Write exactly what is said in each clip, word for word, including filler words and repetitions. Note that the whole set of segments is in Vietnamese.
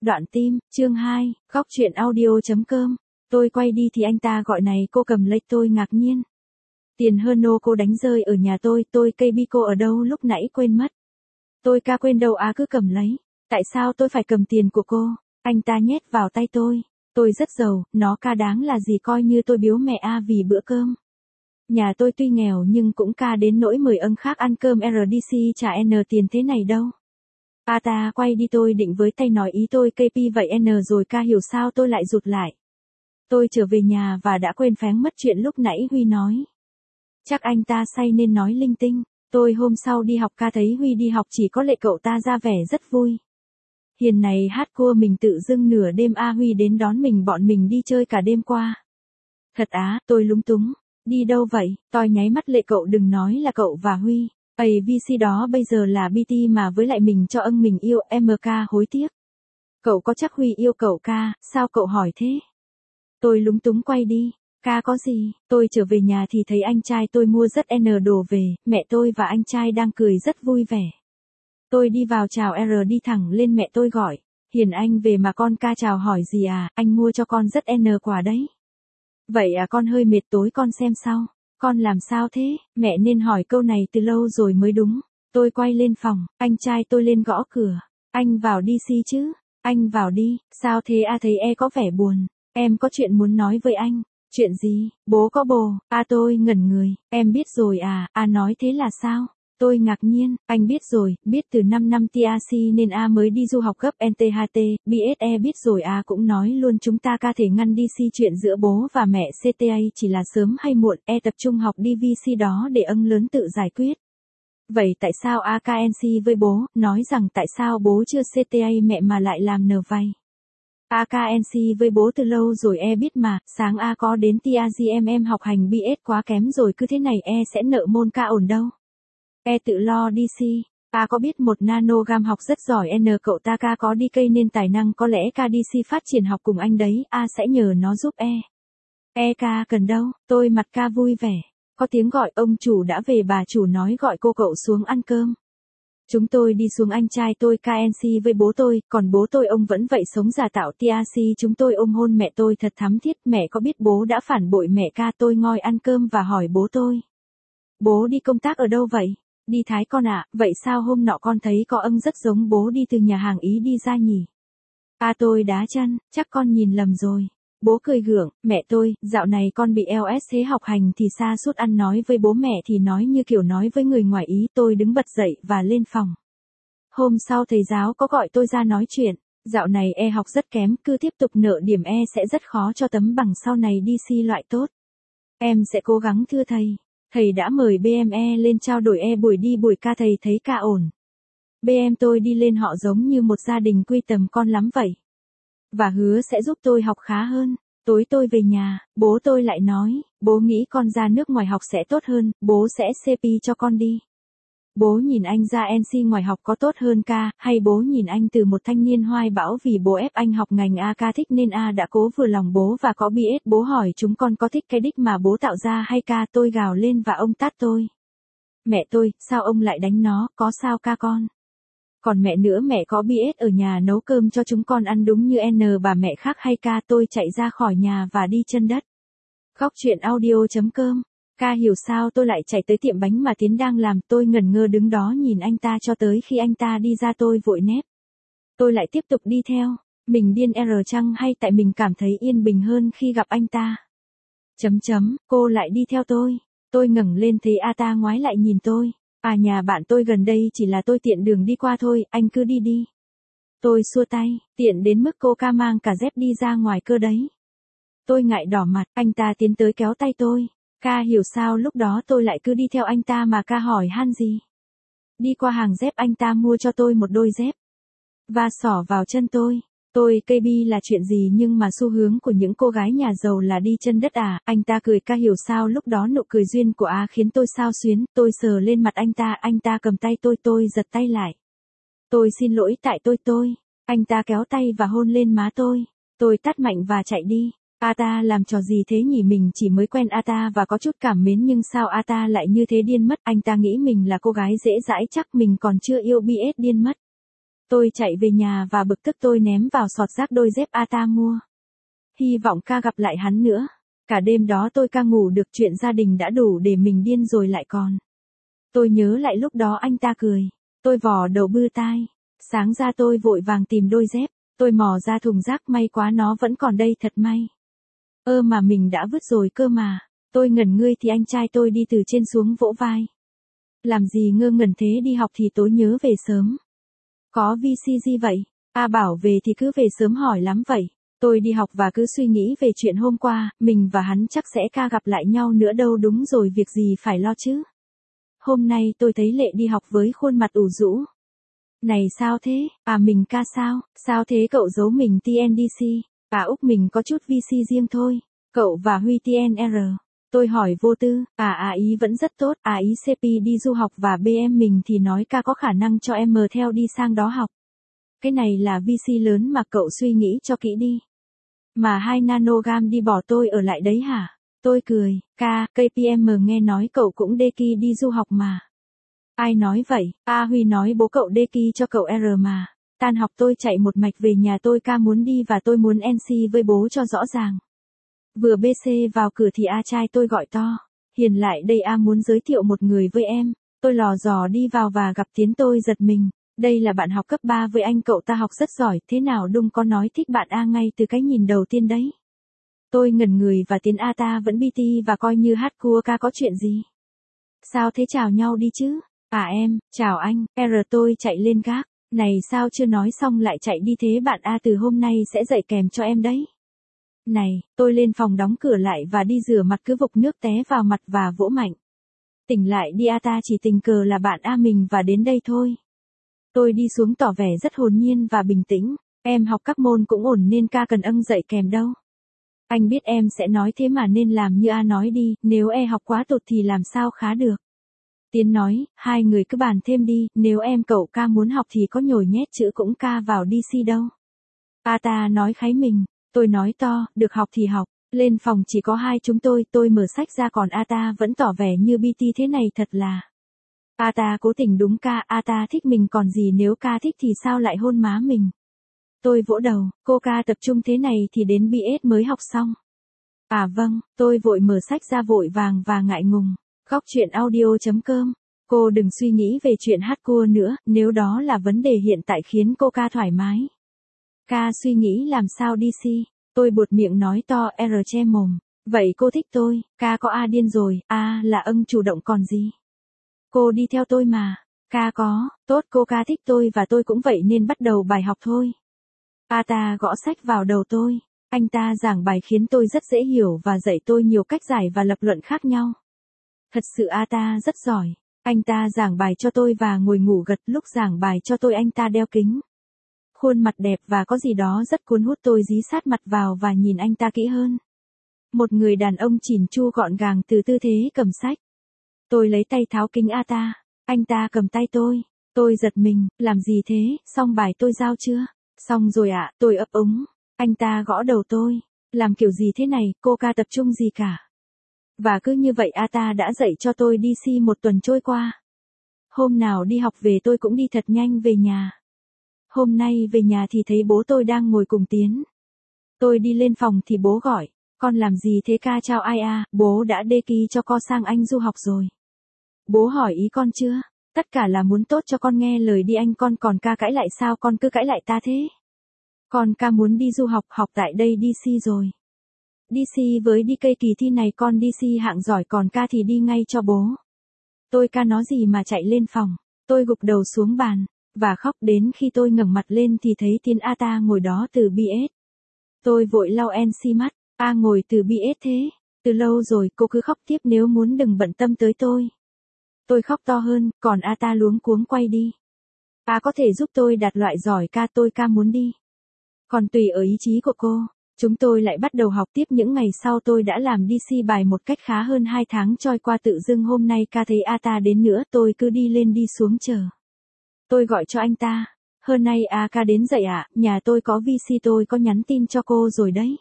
Đoạn tim, chương hai, góc truyện audio.com. Tôi quay đi thì anh ta gọi này cô cầm lấy tôi ngạc nhiên. Tiền hơn nô cô đánh rơi ở nhà tôi, tôi cây bi cô ở đâu lúc nãy quên mất. Tôi ca quên đâu á cứ cầm lấy. Tại sao tôi phải cầm tiền của cô? Anh ta nhét vào tay tôi. Tôi rất giàu, nó ca đáng là gì coi như tôi biếu mẹ A vì bữa cơm. Nhà tôi tuy nghèo nhưng cũng ca đến nỗi mời ông khác ăn cơm rờ đê xê trả N tiền thế này đâu. A ta quay đi tôi định với tay nói ý tôi cây pi vậy N rồi ca hiểu sao tôi lại rụt lại. Tôi trở về nhà và đã quên phén mất chuyện lúc nãy Huy nói. Chắc anh ta say nên nói linh tinh. Tôi hôm sau đi học ca thấy Huy đi học chỉ có lệ cậu ta ra vẻ rất vui. Hiền này hát cua mình tự dưng nửa đêm A Huy đến đón mình bọn mình đi chơi cả đêm qua. Thật á, tôi lúng túng. Đi đâu vậy? Tôi nháy mắt lệ cậu đừng nói là cậu và Huy. a vê xê đó bây giờ là bê tê mà với lại mình cho ưng mình yêu em ca hối tiếc. Cậu có chắc Huy yêu cậu ca, sao cậu hỏi thế? Tôi lúng túng quay đi. Ca có gì? Tôi trở về nhà thì thấy anh trai tôi mua rất N đồ về, mẹ tôi và anh trai đang cười rất vui vẻ. Tôi đi vào chào R đi thẳng lên mẹ tôi gọi. Hiền anh về mà con ca chào hỏi gì à, anh mua cho con rất N quà đấy. Vậy à con hơi mệt tối con xem sau. Con làm sao thế? Mẹ nên hỏi câu này từ lâu rồi mới đúng. Tôi quay lên phòng, anh trai tôi lên gõ cửa. Anh vào đi xi chứ? Anh vào đi, sao thế a thấy e có vẻ buồn. Em có chuyện muốn nói với anh. Chuyện gì? Bố có bồ. A tôi ngẩn người. Em biết rồi à? A nói thế là sao? Tôi ngạc nhiên. Anh biết rồi, biết từ năm năm tê a xê nên A mới đi du học gấp en tê hát tê, bê ét e biết rồi A cũng nói luôn chúng ta ca thể ngăn đi xê chuyện giữa bố và mẹ xê tê a chỉ là sớm hay muộn, E tập trung học đi vi xê đó để ân lớn tự giải quyết. Vậy tại sao A ca en xê với bố, nói rằng tại sao bố chưa xê tê a mẹ mà lại làm nờ vay? A ca en xê với bố từ lâu rồi E biết mà, sáng A có đến tê a giê em em học hành bê ét quá kém rồi cứ thế này E sẽ nợ môn ca ổn đâu. E tự lo đi xi. A có biết một nanogam học rất giỏi N cậu ta ca có đi cây nên tài năng có lẽ ca đi xi phát triển học cùng anh đấy, A sẽ nhờ nó giúp E. E ca cần đâu, tôi mặt ca vui vẻ. Có tiếng gọi ông chủ đã về bà chủ nói gọi cô cậu xuống ăn cơm. Chúng tôi đi xuống anh trai tôi ca en xê với bố tôi, còn bố tôi ông vẫn vậy sống giả tạo tê a xê chúng tôi ôm hôn mẹ tôi thật thắm thiết mẹ có biết bố đã phản bội mẹ ca tôi ngồi ăn cơm và hỏi bố tôi. Bố đi công tác ở đâu vậy? Đi Thái con ạ, à, vậy sao hôm nọ con thấy có ưng rất giống bố đi từ nhà hàng Ý đi ra nhỉ? A tôi đá chân, chắc con nhìn lầm rồi. Bố cười gượng, mẹ tôi, dạo này con bị lờ ét thế học hành thì xa suốt ăn nói với bố mẹ thì nói như kiểu nói với người ngoài Ý tôi đứng bật dậy và lên phòng. Hôm sau thầy giáo có gọi tôi ra nói chuyện, dạo này E học rất kém, cứ tiếp tục nợ điểm E sẽ rất khó cho tấm bằng sau này đi xi loại tốt. Em sẽ cố gắng thưa thầy. Thầy đã mời bê em e lên trao đổi E buổi đi buổi ca thầy thấy ca ổn. bê em tôi đi lên họ giống như một gia đình quy tầm con lắm vậy. Và hứa sẽ giúp tôi học khá hơn. Tối tôi về nhà, bố tôi lại nói, bố nghĩ con ra nước ngoài học sẽ tốt hơn, bố sẽ xê pê cho con đi. Bố nhìn anh ra en xê ngoài học có tốt hơn ca, hay bố nhìn anh từ một thanh niên hoài bão vì bố ép anh học ngành A ca thích nên A đã cố vừa lòng bố và có bê ét bố hỏi chúng con có thích cái đích mà bố tạo ra hay ca tôi gào lên và ông tát tôi. Mẹ tôi, sao ông lại đánh nó, có sao ca con? Còn mẹ nữa mẹ có bê ét ở nhà nấu cơm cho chúng con ăn đúng như N bà mẹ khác hay ca tôi chạy ra khỏi nhà và đi chân đất. Góc truyện audio.com. Ca hiểu sao tôi lại chạy tới tiệm bánh mà Tiến đang làm, tôi ngẩn ngơ đứng đó nhìn anh ta cho tới khi anh ta đi ra tôi vội nép. Tôi lại tiếp tục đi theo, mình điên R chăng hay tại mình cảm thấy yên bình hơn khi gặp anh ta. Chấm chấm, cô lại đi theo tôi, tôi ngẩng lên thấy A ta ngoái lại nhìn tôi, à nhà bạn tôi gần đây chỉ là tôi tiện đường đi qua thôi, anh cứ đi đi. Tôi xua tay, tiện đến mức cô ca mang cả dép đi ra ngoài cơ đấy. Tôi ngại đỏ mặt, anh ta tiến tới kéo tay tôi. Ca hiểu sao lúc đó tôi lại cứ đi theo anh ta mà ca hỏi han gì. Đi qua hàng dép anh ta mua cho tôi một đôi dép. Và xỏ vào chân tôi. Tôi cây bi là chuyện gì nhưng mà xu hướng của những cô gái nhà giàu là đi chân đất à. Anh ta cười ca hiểu sao lúc đó nụ cười duyên của A khiến tôi xao xuyến. Tôi sờ lên mặt anh ta, anh ta cầm tay tôi tôi giật tay lại. Tôi xin lỗi tại tôi tôi. Anh ta kéo tay và hôn lên má tôi. Tôi tát mạnh và chạy đi. A ta làm trò gì thế nhỉ mình chỉ mới quen A ta và có chút cảm mến nhưng sao A ta lại như thế điên mất anh ta nghĩ mình là cô gái dễ dãi chắc mình còn chưa yêu bê ét điên mất. Tôi chạy về nhà và bực tức tôi ném vào sọt rác đôi dép Ata mua. Hy vọng ca gặp lại hắn nữa. Cả đêm đó tôi ca ngủ được, chuyện gia đình đã đủ để mình điên rồi lại còn. Tôi nhớ lại lúc đó anh ta cười. Tôi vò đầu bưa tai. Sáng ra tôi vội vàng tìm đôi dép. Tôi mò ra thùng rác, may quá nó vẫn còn đây, thật may. Ơ mà mình đã vứt rồi cơ mà. Tôi ngẩn ngươi thì anh trai tôi đi từ trên xuống vỗ vai. Làm gì ngơ ngẩn thế, đi học thì tối nhớ về sớm. Có vi xê gì vậy? A bảo về thì cứ về sớm hỏi lắm vậy. Tôi đi học và cứ suy nghĩ về chuyện hôm qua, mình và hắn chắc sẽ ca gặp lại nhau nữa đâu, đúng rồi, việc gì phải lo chứ. Hôm nay tôi thấy Lệ đi học với khuôn mặt ủ rũ. Này sao thế, à mình ca sao, sao thế cậu giấu mình tê en đê xê, à Úc mình có chút vi xê riêng thôi, cậu và Huy tê en rờ. Tôi hỏi vô tư, à à ý vẫn rất tốt, à ý xê pê đi du học và bê em mình thì nói ca có khả năng cho em mờ theo đi sang đó học. Cái này là vi xê lớn mà cậu suy nghĩ cho kỹ đi. Mà hai nanogam đi bỏ tôi ở lại đấy hả? Tôi cười, ca, ca pê em nghe nói cậu cũng đê ki đi du học mà. Ai nói vậy? A Huy nói bố cậu đê ki cho cậu R mà. Tan học tôi chạy một mạch về nhà, tôi ca muốn đi và tôi muốn en xê với bố cho rõ ràng. Vừa bê xê vào cửa thì A trai tôi gọi to. Hiền lại đây, A muốn giới thiệu một người với em. Tôi lò dò đi vào và gặp Tiến, tôi giật mình. Đây là bạn học cấp ba với anh, cậu ta học rất giỏi, thế nào Đung có nói thích bạn A ngay từ cái nhìn đầu tiên đấy. Tôi ngẩn người và Tiến A ta vẫn bê tê và coi như hát cua, ca có chuyện gì? Sao thế, chào nhau đi chứ? À em, chào anh, R tôi chạy lên gác. Này sao chưa nói xong lại chạy đi thế, bạn A từ hôm nay sẽ dạy kèm cho em đấy. Này, tôi lên phòng đóng cửa lại và đi rửa mặt, cứ vục nước té vào mặt và vỗ mạnh. Tỉnh lại đi A, ta chỉ tình cờ là bạn A mình và đến đây thôi. Tôi đi xuống tỏ vẻ rất hồn nhiên và bình tĩnh. Em học các môn cũng ổn nên ca cần âng dạy kèm đâu. Anh biết em sẽ nói thế mà nên làm như A nói đi, nếu e học quá tụt thì làm sao khá được. Tiến nói, hai người cứ bàn thêm đi, nếu em cậu ca muốn học thì có nhồi nhét chữ cũng ca vào đê xê đâu. A ta nói kháy mình, tôi nói to, được học thì học, lên phòng chỉ có hai chúng tôi, tôi mở sách ra còn A ta vẫn tỏ vẻ như bê tê thế này thật là. A ta cố tình đúng ca, A ta thích mình còn gì, nếu ca thích thì sao lại hôn má mình. Tôi vỗ đầu, cô ca tập trung thế này thì đến bê ét mới học xong. À vâng, tôi vội mở sách ra vội vàng và ngại ngùng. Góc chuyện audio.com. Cô đừng suy nghĩ về chuyện hát cua nữa, nếu đó là vấn đề hiện tại khiến cô ca thoải mái. Ca suy nghĩ làm sao đê xê. Tôi buột miệng nói to, R che mồm. Vậy cô thích tôi, ca có A điên rồi, A là âng chủ động còn gì. Cô đi theo tôi mà. Ca có, tốt, cô ca thích tôi và tôi cũng vậy nên bắt đầu bài học thôi. A ta gõ sách vào đầu tôi. Anh ta giảng bài khiến tôi rất dễ hiểu và dạy tôi nhiều cách giải và lập luận khác nhau. Thật sự A ta rất giỏi. Anh ta giảng bài cho tôi và ngồi ngủ gật, lúc giảng bài cho tôi anh ta đeo kính. Khuôn mặt đẹp và có gì đó rất cuốn hút, tôi dí sát mặt vào và nhìn anh ta kỹ hơn. Một người đàn ông chỉn chu gọn gàng từ tư thế cầm sách. Tôi lấy tay tháo kính A ta. Anh ta cầm tay tôi. Tôi giật mình, làm gì thế, xong bài tôi giao chưa? Xong rồi ạ, à, tôi ấp úng. Anh ta gõ đầu tôi. Làm kiểu gì thế này, cô ca tập trung gì cả. Và cứ như vậy A ta đã dạy cho tôi đê xê một tuần trôi qua. Hôm nào đi học về tôi cũng đi thật nhanh về nhà. Hôm nay về nhà thì thấy bố tôi đang ngồi cùng Tiến. Tôi đi lên phòng thì bố gọi, con làm gì thế ca, chào ai à, bố đã đê ki cho con sang Anh du học rồi. Bố hỏi ý con chưa? Tất cả là muốn tốt cho con, nghe lời đi anh, con còn ca cãi lại sao, con cứ cãi lại ta thế? Con ca muốn đi du học, học tại đây đê xê rồi. đê xê với đê ca kỳ thi này con đê xê hạng giỏi, còn ca thì đi ngay cho bố. Tôi ca nói gì mà chạy lên phòng. Tôi gục đầu xuống bàn và khóc, đến khi tôi ngẩng mặt lên thì thấy Tiến A ta ngồi đó từ bê ét. Tôi vội lau en xê mắt. A ngồi từ bê ét thế? Từ lâu rồi, cô cứ khóc tiếp nếu muốn, đừng bận tâm tới tôi. Tôi khóc to hơn, còn A ta luống cuống quay đi. A có thể giúp tôi đạt loại giỏi ca, tôi ca muốn đi. Còn tùy ở ý chí của cô. Chúng tôi lại bắt đầu học tiếp. Những ngày sau tôi đã làm đê xê bài một cách khá hơn. Hai tháng trôi qua, tự dưng hôm nay ca thấy A ta đến nữa, tôi cứ đi lên đi xuống chờ. Tôi gọi cho anh ta. Hôm nay A ca đến dậy ạ, à, nhà tôi có vê xê, tôi có nhắn tin cho cô rồi đấy.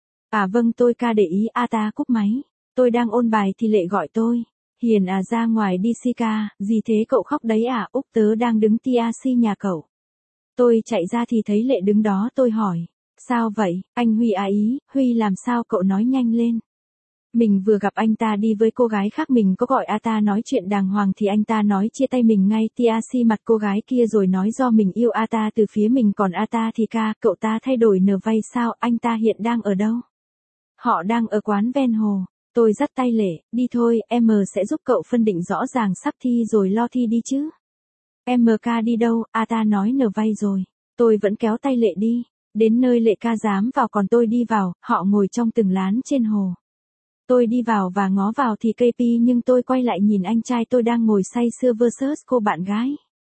À vâng, tôi ca để ý. A ta cúp máy. Tôi đang ôn bài thì Lệ gọi tôi. Hiền à, ra ngoài đi xê ca, gì thế cậu khóc đấy à, Úc tớ đang đứng tê a xê nhà cậu. Tôi chạy ra thì thấy Lệ đứng đó, tôi hỏi. Sao vậy, anh Huy à ý, Huy làm sao cậu nói nhanh lên. Mình vừa gặp anh ta đi với cô gái khác, mình có gọi a ta nói chuyện đàng hoàng thì anh ta nói chia tay mình ngay tia xi mặt cô gái kia rồi nói do mình yêu a ta từ phía mình, còn a ta thì ca, cậu ta thay đổi nờ vay sao, anh ta hiện đang ở đâu? Họ đang ở quán ven hồ. Tôi dắt tay Lệ, đi thôi, em sẽ giúp cậu phân định rõ ràng sắp thi rồi lo thi đi chứ. Em ca đi đâu, a ta nói nờ vay rồi. Tôi vẫn kéo tay Lệ đi. Đến nơi Lệ ca dám vào còn tôi đi vào, họ ngồi trong từng lán trên hồ. Tôi đi vào và ngó vào thì ca pê nhưng tôi quay lại nhìn anh trai tôi đang ngồi say sưa versus cô bạn gái.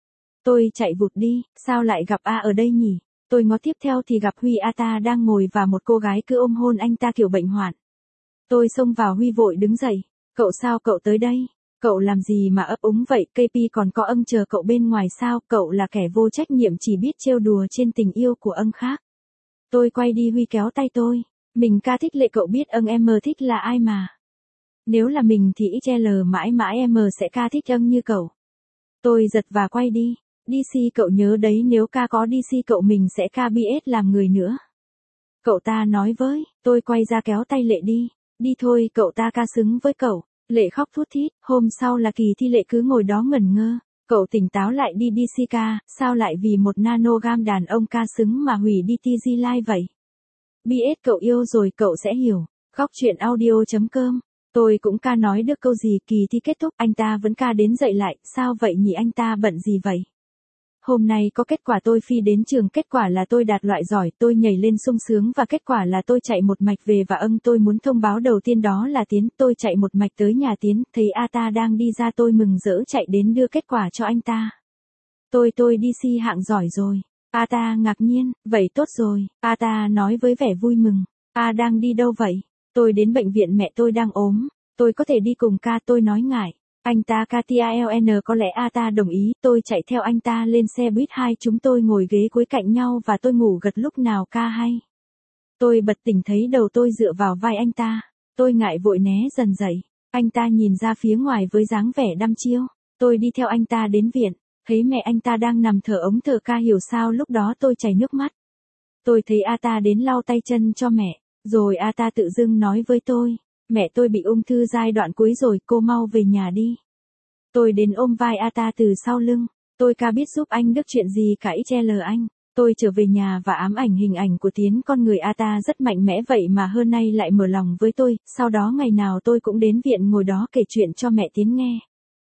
Tôi chạy vụt đi, sao lại gặp A ở đây nhỉ? Tôi ngó tiếp theo thì gặp Huy, a ta đang ngồi và một cô gái cứ ôm hôn anh ta kiểu bệnh hoạn. Tôi xông vào, Huy vội đứng dậy. Cậu sao cậu tới đây? Cậu làm gì mà ấp úng vậy? ca pê còn có ân chờ cậu bên ngoài sao? Cậu là kẻ vô trách nhiệm chỉ biết trêu đùa trên tình yêu của ân khác. Tôi quay đi, Huy kéo tay tôi. Mình ca thích Lệ, cậu biết ân em thích là ai mà. Nếu là mình thì ích lờ mãi mãi em sẽ ca thích ân như cậu. Tôi giật và quay đi. đê xê cậu nhớ đấy, nếu ca có đê xê cậu mình sẽ ca bê ét làm người nữa. Cậu ta nói với, tôi quay ra kéo tay Lệ đi. Đi thôi, cậu ta ca xứng với cậu. Lệ khóc thút thít, hôm sau là kỳ thi Lệ cứ ngồi đó ngẩn ngơ. Cậu tỉnh táo lại đi, đê xê ca, sao lại vì một nanogam đàn ông ca xứng mà hủy đi tê giê Live vậy? bê ét cậu yêu rồi cậu sẽ hiểu. Góc chuyện audio chấm com. Tôi cũng ca nói được câu gì, kỳ thi kết thúc anh ta vẫn ca đến dậy lại, sao vậy nhỉ, anh ta bận gì vậy? Hôm nay có kết quả, tôi phi đến trường, kết quả là tôi đạt loại giỏi, tôi nhảy lên sung sướng và kết quả là tôi chạy một mạch về và ân tôi muốn thông báo đầu tiên đó là Tiến, tôi chạy một mạch tới nhà Tiến, thấy a ta đang đi ra tôi mừng rỡ chạy đến đưa kết quả cho anh ta. Tôi tôi đê xê hạng giỏi rồi. A ta ngạc nhiên, vậy tốt rồi, a ta nói với vẻ vui mừng. A đang đi đâu vậy? Tôi đến bệnh viện, mẹ tôi đang ốm. Tôi có thể đi cùng ca, tôi nói ngại. Anh ta ca tê lờ en, có lẽ a ta đồng ý, tôi chạy theo anh ta lên xe buýt, hai chúng tôi ngồi ghế cuối cạnh nhau và tôi ngủ gật lúc nào ca hay. Tôi bật tỉnh thấy đầu tôi dựa vào vai anh ta. Tôi ngại vội né dần dậy. Anh ta nhìn ra phía ngoài với dáng vẻ đăm chiêu. Tôi đi theo anh ta đến viện. Thấy mẹ anh ta đang nằm thở ống thở ca, hiểu sao lúc đó tôi chảy nước mắt. Tôi thấy a ta đến lau tay chân cho mẹ. Rồi a ta tự dưng nói với tôi. Mẹ tôi bị ung thư giai đoạn cuối rồi, cô mau về nhà đi. Tôi đến ôm vai a ta từ sau lưng. Tôi ca biết giúp anh được chuyện gì cả, ích lờ anh. Tôi trở về nhà và ám ảnh hình ảnh của Tiến, con người a ta rất mạnh mẽ vậy mà hơn nay lại mở lòng với tôi. Sau đó ngày nào tôi cũng đến viện ngồi đó kể chuyện cho mẹ Tiến nghe.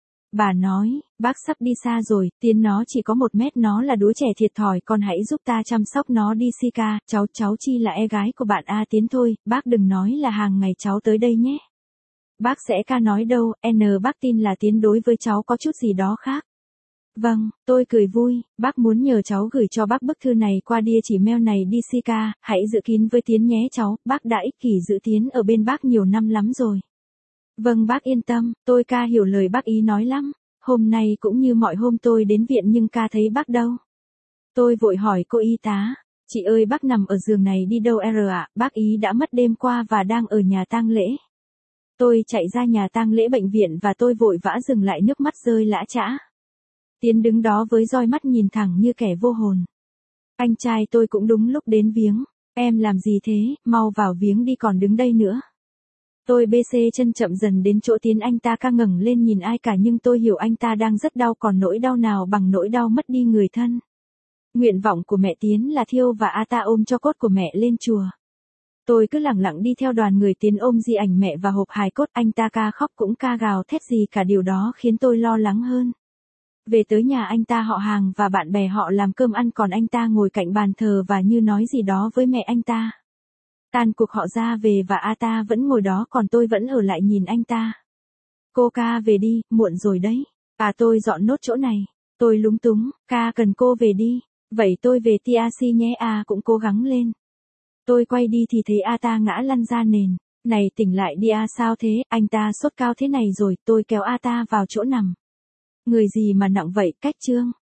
Bà nói, bác sắp đi xa rồi, Tiến nó chỉ có một mét, nó là đứa trẻ thiệt thòi, con hãy giúp ta chăm sóc nó đi si ca, cháu cháu chi là e gái của bạn A Tiến thôi, bác đừng nói là hàng ngày cháu tới đây nhé. Bác sẽ ca nói đâu, N bác tin là Tiến đối với cháu có chút gì đó khác. Vâng, tôi cười vui, bác muốn nhờ cháu gửi cho bác bức thư này qua địa chỉ mail này đi si ca, hãy giữ kín với Tiến nhé cháu, bác đã ích kỷ giữ Tiến ở bên bác nhiều năm lắm rồi. Vâng bác yên tâm, tôi ca hiểu lời bác ý nói lắm. Hôm nay cũng như mọi hôm tôi đến viện nhưng ca thấy bác đâu. Tôi vội hỏi cô y tá, chị ơi bác nằm ở giường này đi đâu R ạ, bác ý đã mất đêm qua và đang ở nhà tang lễ. Tôi chạy ra nhà tang lễ bệnh viện và tôi vội vã dừng lại, nước mắt rơi lã chã. Tiến đứng đó với roi mắt nhìn thẳng như kẻ vô hồn. Anh trai tôi cũng đúng lúc đến viếng. Em làm gì thế, mau vào viếng đi còn đứng đây nữa. Tôi bê xê chân chậm dần đến chỗ Tiến, anh ta ca ngẩng lên nhìn ai cả nhưng tôi hiểu anh ta đang rất đau, còn nỗi đau nào bằng nỗi đau mất đi người thân. Nguyện vọng của mẹ Tiến là thiêu và a ta ôm cho cốt của mẹ lên chùa. Tôi cứ lẳng lặng đi theo đoàn người Tiến ôm di ảnh mẹ và hộp hài cốt, anh ta ca khóc cũng ca gào thét gì cả, điều đó khiến tôi lo lắng hơn. Về tới nhà anh ta, họ hàng và bạn bè họ làm cơm ăn, còn anh ta ngồi cạnh bàn thờ và như nói gì đó với mẹ anh ta. Tan cuộc họ ra về và a ta vẫn ngồi đó, còn tôi vẫn ở lại nhìn anh ta. Cô ca về đi, muộn rồi đấy. À tôi dọn nốt chỗ này. Tôi lúng túng, ca cần cô về đi. Vậy tôi về tê a xê nhé, à cũng cố gắng lên. Tôi quay đi thì thấy a ta ngã lăn ra nền. Này tỉnh lại đi a, sao thế, anh ta sốt cao thế này rồi, tôi kéo a ta vào chỗ nằm. Người gì mà nặng vậy, cách trương.